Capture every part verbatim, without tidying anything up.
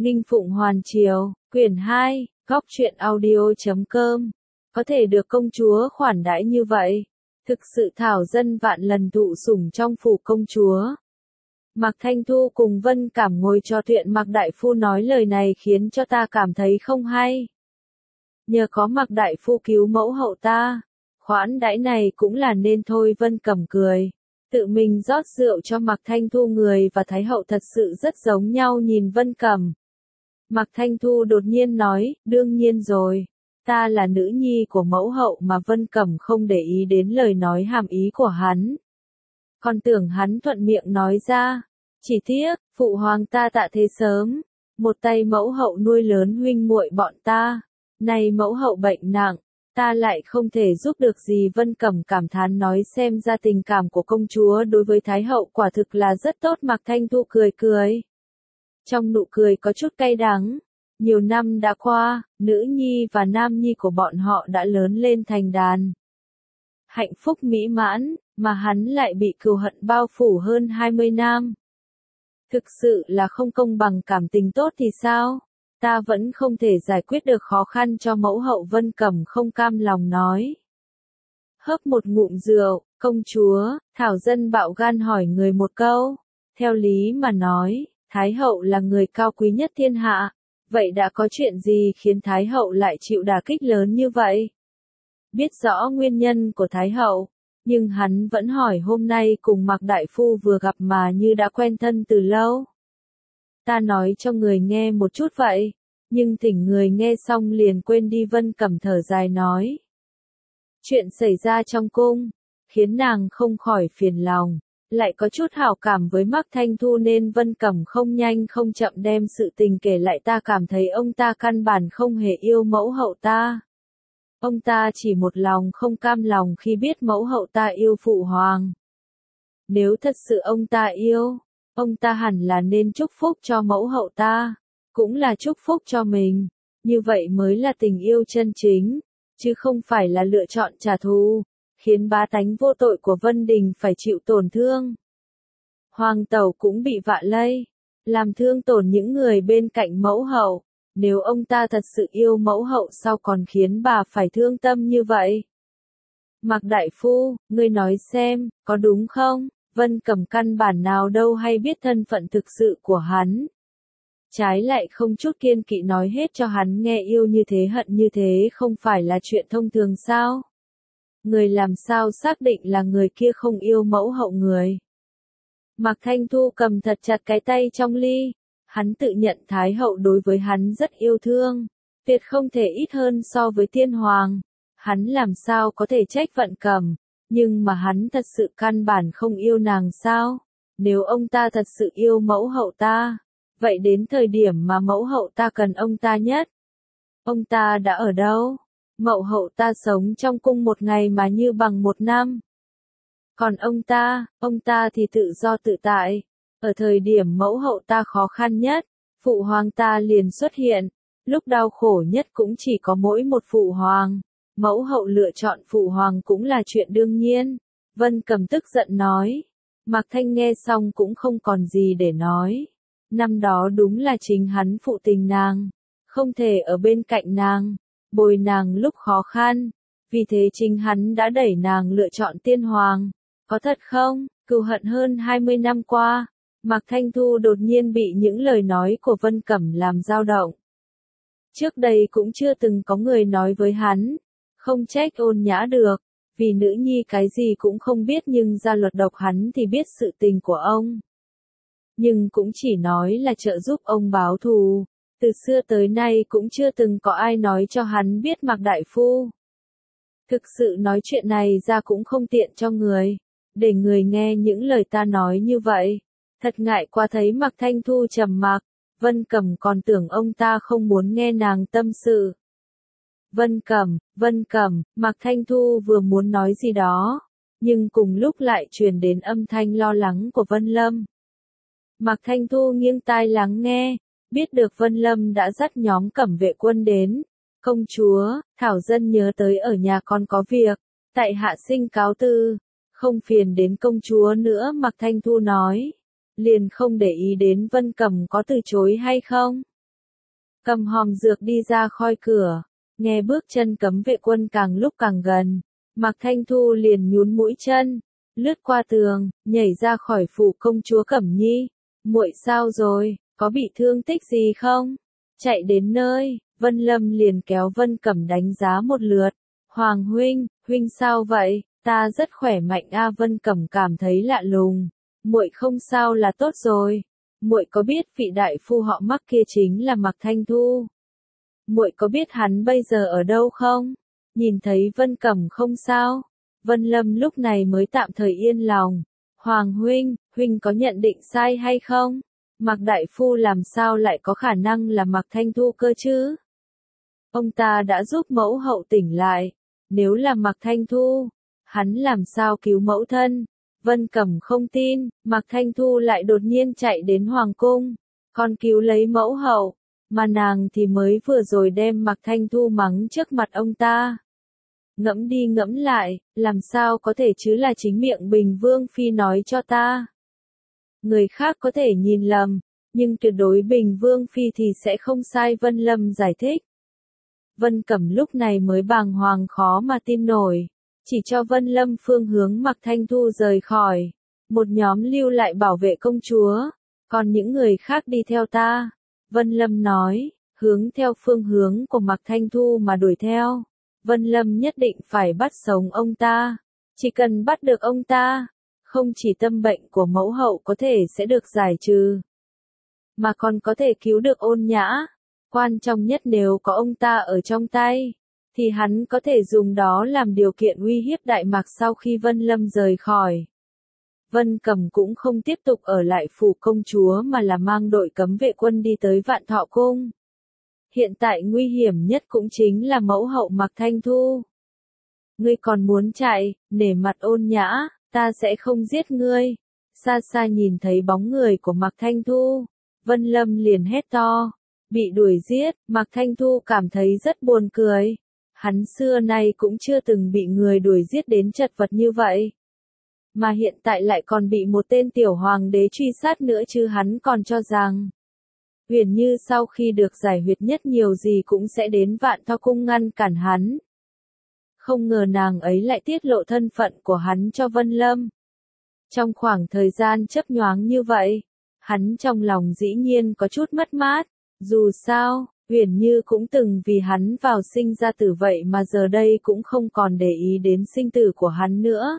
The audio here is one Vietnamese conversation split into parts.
Nghinh Phụng Hoàn Triều, quyển hai, góc truyện audio chấm com. Có thể được công chúa khoản đãi như vậy, thực sự thảo dân vạn lần thụ sủng trong phủ công chúa. Mạc Thanh Thu cùng Vân Cảm ngồi trò chuyện, Mạc Đại Phu nói lời này khiến cho ta cảm thấy không hay. Nhờ có Mạc Đại Phu cứu mẫu hậu ta, khoản đãi này cũng là nên thôi. Vân Cẩm cười, tự mình rót rượu cho Mạc Thanh Thu. Người và Thái hậu thật sự rất giống nhau, nhìn Vân Cẩm. Mạc Thanh Thu đột nhiên nói, đương nhiên rồi, ta là nữ nhi của mẫu hậu. Mà Vân Cẩm không để ý đến lời nói hàm ý của hắn, còn tưởng hắn thuận miệng nói ra. Chỉ tiếc, phụ hoàng ta tạ thế sớm, một tay mẫu hậu nuôi lớn huynh muội bọn ta, nay mẫu hậu bệnh nặng, ta lại không thể giúp được gì. Vân Cẩm cảm thán nói, xem ra tình cảm của công chúa đối với Thái hậu quả thực là rất tốt. Mạc Thanh Thu cười cười, trong nụ cười có chút cay đắng. Nhiều năm đã qua, nữ nhi và nam nhi của bọn họ đã lớn lên thành đàn, hạnh phúc mỹ mãn, mà hắn lại bị cừu hận bao phủ hơn hai mươi năm. Thực sự là không công bằng. Cảm tình tốt thì sao? Ta vẫn không thể giải quyết được khó khăn cho mẫu hậu. Vân Cẩm không cam lòng nói. Hớp một ngụm rượu, công chúa, thảo dân bạo gan hỏi người một câu. Theo lý mà nói, Thái hậu là người cao quý nhất thiên hạ, vậy đã có chuyện gì khiến Thái hậu lại chịu đả kích lớn như vậy? Biết rõ nguyên nhân của Thái hậu, nhưng hắn vẫn hỏi. Hôm nay cùng Mạc Đại Phu vừa gặp mà như đã quen thân từ lâu. Ta nói cho người nghe một chút vậy, nhưng thỉnh người nghe xong liền quên đi. Vân Cẩm thở dài nói. Chuyện xảy ra trong cung, khiến nàng không khỏi phiền lòng, lại có chút hảo cảm với Mạc Thanh Thu, nên Vân Cẩm không nhanh không chậm đem sự tình kể lại. Ta cảm thấy ông ta căn bản không hề yêu mẫu hậu ta. Ông ta chỉ một lòng không cam lòng khi biết mẫu hậu ta yêu phụ hoàng. Nếu thật sự ông ta yêu, ông ta hẳn là nên chúc phúc cho mẫu hậu ta, cũng là chúc phúc cho mình. Như vậy mới là tình yêu chân chính, chứ không phải là lựa chọn trả thù, khiến bá tánh vô tội của Vân Đình phải chịu tổn thương. Hoàng tẩu cũng bị vạ lây, làm thương tổn những người bên cạnh mẫu hậu. Nếu ông ta thật sự yêu mẫu hậu, sao còn khiến bà phải thương tâm như vậy? Mạc Đại Phu, ngươi nói xem, có đúng không? Vân Cẩm căn bản nào đâu hay biết thân phận thực sự của hắn. Trái lại không chút kiên kỵ nói hết cho hắn nghe. Yêu như thế, hận như thế không phải là chuyện thông thường sao? Người làm sao xác định là người kia không yêu mẫu hậu người? Mạc Thanh Thu cầm thật chặt cái tay trong ly. Hắn tự nhận Thái hậu đối với hắn rất yêu thương, tuyệt không thể ít hơn so với tiên hoàng. Hắn làm sao có thể trách Vân Cẩm, nhưng mà hắn thật sự căn bản không yêu nàng sao? Nếu ông ta thật sự yêu mẫu hậu ta, vậy đến thời điểm mà mẫu hậu ta cần ông ta nhất, ông ta đã ở đâu? Mẫu hậu ta sống trong cung một ngày mà như bằng một năm. Còn ông ta, ông ta thì tự do tự tại. Ở thời điểm mẫu hậu ta khó khăn nhất, phụ hoàng ta liền xuất hiện. Lúc đau khổ nhất cũng chỉ có mỗi một phụ hoàng. Mẫu hậu lựa chọn phụ hoàng cũng là chuyện đương nhiên. Vân Cẩm tức giận nói. Mạc Thanh nghe xong cũng không còn gì để nói. Năm đó đúng là chính hắn phụ tình nàng, không thể ở bên cạnh nàng, bồi nàng lúc khó khăn. Vì thế chính hắn đã đẩy nàng lựa chọn tiên hoàng. Có thật không? Cừu hận hơn hai mươi năm qua. Mạc Thanh Thu đột nhiên bị những lời nói của Vân Cẩm làm dao động. Trước đây cũng chưa từng có người nói với hắn, không trách ôn nhã được, vì nữ nhi cái gì cũng không biết, nhưng ra luật độc hắn thì biết sự tình của ông. Nhưng cũng chỉ nói là trợ giúp ông báo thù, từ xưa tới nay cũng chưa từng có ai nói cho hắn biết. Mạc Đại Phu thực sự nói chuyện này ra cũng không tiện cho người, để người nghe những lời ta nói như vậy. Thật ngại quá. Thấy Mạc Thanh Thu trầm mặc, Vân Cẩm còn tưởng ông ta không muốn nghe nàng tâm sự. Vân Cẩm, Vân Cẩm, Mạc Thanh Thu vừa muốn nói gì đó, nhưng cùng lúc lại truyền đến âm thanh lo lắng của Vân Lâm. Mạc Thanh Thu nghiêng tai lắng nghe, biết được Vân Lâm đã dắt nhóm Cẩm vệ quân đến. Công chúa, thảo dân nhớ tới ở nhà con có việc, tại hạ xin cáo từ, không phiền đến công chúa nữa. Mạc Thanh Thu nói, liền không để ý đến Vân Cẩm có từ chối hay không. cầm hòm dược đi ra khỏi cửa, nghe bước chân cấm vệ quân càng lúc càng gần, Mạc Thanh Thu liền nhún mũi chân, lướt qua tường, nhảy ra khỏi phủ công chúa Cẩm Nhi. Muội sao rồi, có bị thương tích gì không? Chạy đến nơi, Vân Lâm liền kéo Vân Cẩm đánh giá một lượt. Hoàng huynh, huynh sao vậy? Ta rất khỏe mạnh a. Vân Cẩm cảm thấy lạ lùng. Muội không sao là tốt rồi. Muội có biết vị đại phu họ Mạc kia chính là Mạc Thanh Thu? Muội có biết hắn bây giờ ở đâu không? Nhìn thấy Vân Cẩm không sao, Vân Lâm lúc này mới tạm thời yên lòng. Hoàng huynh, huynh có nhận định sai hay không? Mạc đại phu làm sao lại có khả năng là Mạc Thanh Thu cơ chứ? Ông ta đã giúp mẫu hậu tỉnh lại, nếu là Mạc Thanh Thu, hắn làm sao cứu mẫu thân? Vân Cẩm không tin, Mạc Thanh Thu lại đột nhiên chạy đến hoàng cung, còn cứu lấy mẫu hậu, mà nàng thì mới vừa rồi đem Mạc Thanh Thu mắng trước mặt ông ta. Ngẫm đi ngẫm lại, làm sao có thể chứ, là chính miệng Bình Vương Phi nói cho ta. Người khác có thể nhìn lầm, nhưng tuyệt đối Bình Vương Phi thì sẽ không sai. Vân Lâm giải thích. Vân Cẩm lúc này mới bàng hoàng khó mà tin nổi, chỉ cho Vân Lâm phương hướng Mạc Thanh Thu rời khỏi. Một nhóm lưu lại bảo vệ công chúa, còn những người khác đi theo ta. Vân Lâm nói, hướng theo phương hướng của Mạc Thanh Thu mà đuổi theo. Vân Lâm nhất định phải bắt sống ông ta. Chỉ cần bắt được ông ta, không chỉ tâm bệnh của mẫu hậu có thể sẽ được giải trừ, mà còn có thể cứu được Ôn Nhã. Quan trọng nhất, nếu có ông ta ở trong tay, thì hắn có thể dùng đó làm điều kiện uy hiếp Đại Mạc. Sau khi Vân Lâm rời khỏi, Vân Cẩm cũng không tiếp tục ở lại phủ công chúa mà là mang đội cấm vệ quân đi tới Vạn Thọ Cung. Hiện tại nguy hiểm nhất cũng chính là mẫu hậu Mạc Thanh Thu. Ngươi còn muốn chạy, nể mặt Ôn Nhã, ta sẽ không giết ngươi. Xa xa nhìn thấy bóng người của Mạc Thanh Thu, Vân Lâm liền hét to. Bị đuổi giết, Mạc Thanh Thu cảm thấy rất buồn cười. Hắn xưa nay cũng chưa từng bị người đuổi giết đến chật vật như vậy. Mà hiện tại lại còn bị một tên tiểu hoàng đế truy sát nữa, chứ hắn còn cho rằng Huyền Như sau khi được giải huyệt nhất nhiều gì cũng sẽ đến Vạn Thọ Cung ngăn cản hắn. Không ngờ nàng ấy lại tiết lộ thân phận của hắn cho Vân Lâm. Trong khoảng thời gian chớp nhoáng như vậy, hắn trong lòng dĩ nhiên có chút mất mát. Dù sao, Huyền Như cũng từng vì hắn vào sinh ra tử, vậy mà giờ đây cũng không còn để ý đến sinh tử của hắn nữa.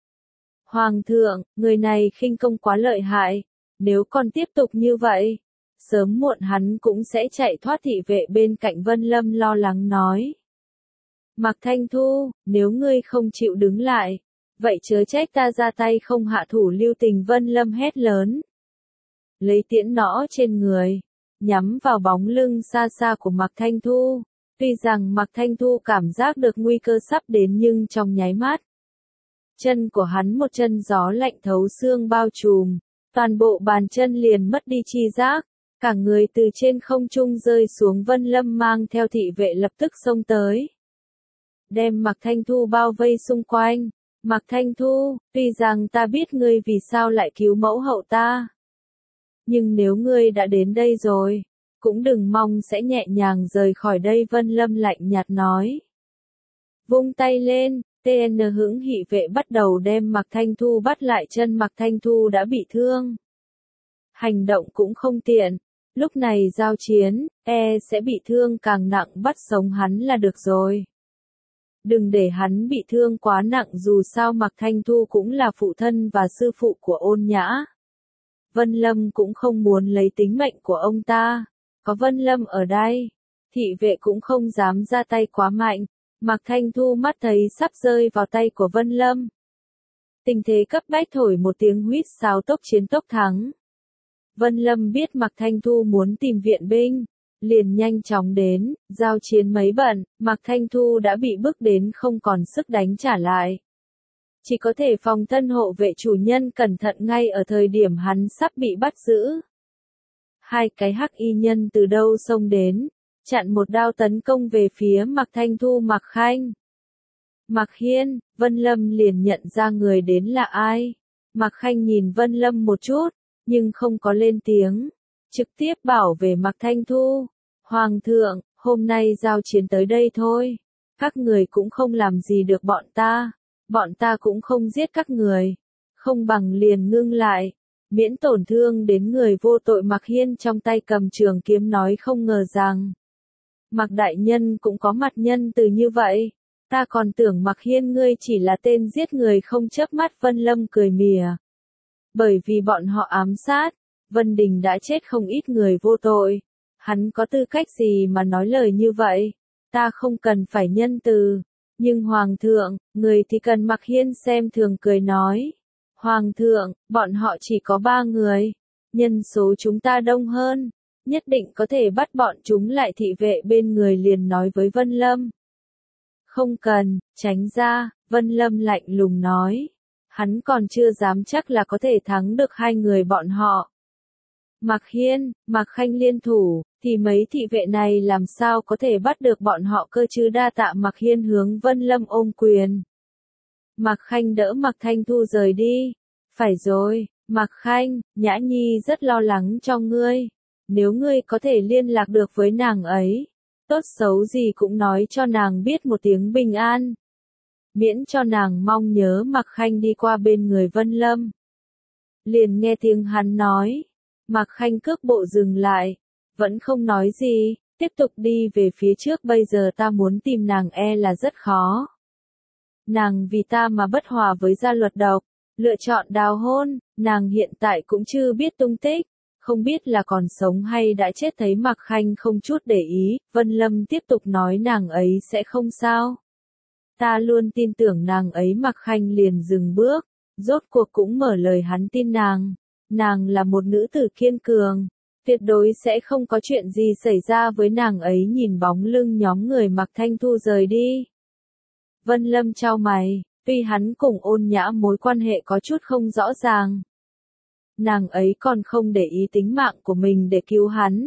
Hoàng thượng, người này khinh công quá lợi hại, nếu còn tiếp tục như vậy, sớm muộn hắn cũng sẽ chạy thoát. Thị vệ bên cạnh Vân Lâm lo lắng nói. Mạc Thanh Thu, nếu ngươi không chịu đứng lại, vậy chớ trách ta ra tay không hạ thủ lưu tình. Vân Lâm hét lớn. Lấy tiễn nỏ trên người, nhắm vào bóng lưng xa xa của Mạc Thanh Thu. Tuy rằng Mạc Thanh Thu cảm giác được nguy cơ sắp đến, nhưng trong nháy mắt, chân của hắn một chân gió lạnh thấu xương bao trùm, toàn bộ bàn chân liền mất đi chi giác, cả người từ trên không trung rơi xuống. Vân Lâm mang theo thị vệ lập tức xông tới, đem Mạc Thanh Thu bao vây xung quanh. Mạc Thanh Thu, tuy rằng ta biết ngươi vì sao lại cứu mẫu hậu ta, nhưng nếu ngươi đã đến đây rồi, cũng đừng mong sẽ nhẹ nhàng rời khỏi đây. Vân Lâm lạnh nhạt nói. Vung tay lên, tê en hững hị vệ bắt đầu đem Mạc Thanh Thu bắt lại. Chân Mạc Thanh Thu đã bị thương, hành động cũng không tiện, lúc này giao chiến, e sẽ bị thương càng nặng. Bắt sống hắn là được rồi. Đừng để hắn bị thương quá nặng, dù sao Mạc Thanh Thu cũng là phụ thân và sư phụ của Ôn Nhã. Vân Lâm cũng không muốn lấy tính mệnh của ông ta. Có Vân Lâm ở đây, thị vệ cũng không dám ra tay quá mạnh. Mạc Thanh Thu mắt thấy sắp rơi vào tay của Vân Lâm. Tình thế cấp bách, thổi một tiếng huýt sáo, tốc chiến tốc thắng. Vân Lâm biết Mạc Thanh Thu muốn tìm viện binh, liền nhanh chóng đến. Giao chiến mấy bận, Mạc Thanh Thu đã bị bức đến không còn sức đánh trả lại. Chỉ có thể phòng thân hộ vệ chủ nhân cẩn thận ngay ở thời điểm hắn sắp bị bắt giữ. Hai cái hắc y nhân từ đâu xông đến, chặn một đao tấn công về phía Mạc Thanh Thu. Mạc Khanh, Mạc Hiên, Vân Lâm liền nhận ra người đến là ai. Mạc Khanh nhìn Vân Lâm một chút, nhưng không có lên tiếng, trực tiếp bảo về Mạc Thanh Thu. Hoàng thượng, hôm nay giao chiến tới đây thôi. Các người cũng không làm gì được bọn ta. Bọn ta cũng không giết các người. Không bằng liền ngưng lại. Miễn tổn thương đến người vô tội. Mạc Hiên trong tay cầm trường kiếm nói không ngờ rằng. Mạc đại nhân cũng có mặt nhân từ như vậy. Ta còn tưởng Mạc Hiên ngươi chỉ là tên giết người không chớp mắt. Vân Lâm cười mỉa. Bởi vì bọn họ ám sát, Vân Đình đã chết không ít người vô tội. Hắn có tư cách gì mà nói lời như vậy? Ta không cần phải nhân từ. Nhưng Hoàng thượng, người thì cần. Mạc Hiên xem thường cười nói. Hoàng thượng, bọn họ chỉ có ba người. Nhân số chúng ta đông hơn. Nhất định có thể bắt bọn chúng lại. Thị vệ bên người liền nói với Vân Lâm. Không cần, tránh ra, Vân Lâm lạnh lùng nói. Hắn còn chưa dám chắc là có thể thắng được hai người bọn họ. Mạc Hiên, Mạc Khanh liên thủ, thì mấy thị vệ này làm sao có thể bắt được bọn họ cơ chứ? Đa tạ. Mạc Hiên hướng Vân Lâm ôm quyền. Mạc Khanh đỡ Mạc Thanh Thu rời đi. Phải rồi, Mạc Khanh, Nhã Nhi rất lo lắng cho ngươi. Nếu ngươi có thể liên lạc được với nàng ấy, tốt xấu gì cũng nói cho nàng biết một tiếng bình an. Miễn cho nàng mong nhớ. Mạc Khanh đi qua bên người Vân Lâm. Liền nghe tiếng hắn nói. Mạc Khanh cước bộ dừng lại. Vẫn không nói gì, tiếp tục đi về phía trước. Bây giờ ta muốn tìm nàng e là rất khó. Nàng vì ta mà bất hòa với gia luật độc. Lựa chọn đào hôn, nàng hiện tại cũng chưa biết tung tích. Không biết là còn sống hay đã chết. Thấy Mạc Khanh không chút để ý, Vân Lâm tiếp tục nói nàng ấy sẽ không sao. Ta luôn tin tưởng nàng ấy. Mạc Khanh liền dừng bước, rốt cuộc cũng mở lời hắn tin nàng. Nàng là một nữ tử kiên cường, tuyệt đối sẽ không có chuyện gì xảy ra với nàng ấy. Nhìn bóng lưng nhóm người Mạc Thanh Thu rời đi. Vân Lâm chau mày, tuy hắn cùng Ôn Nhã mối quan hệ có chút không rõ ràng. Nàng ấy còn không để ý tính mạng của mình để cứu hắn.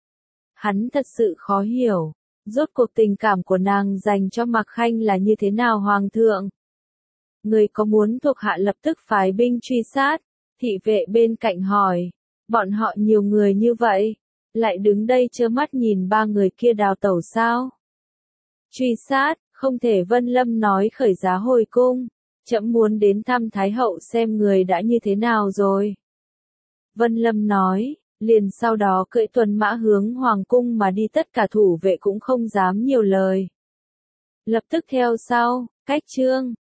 Hắn thật sự khó hiểu. Rốt cuộc tình cảm của nàng dành cho Mạc Khanh là như thế nào? Hoàng thượng, người có muốn thuộc hạ lập tức phái binh truy sát? Thị vệ bên cạnh hỏi. Bọn họ nhiều người như vậy, lại đứng đây trơ mắt nhìn ba người kia đào tẩu sao? Truy sát, không thể. Vân Lâm nói khởi giá hồi cung. Trẫm muốn đến thăm Thái hậu xem người đã như thế nào rồi. Vân Lâm nói, liền sau đó cưỡi tuần mã hướng hoàng cung mà đi. Tất cả thủ vệ cũng không dám nhiều lời. Lập tức theo sau, cách chương.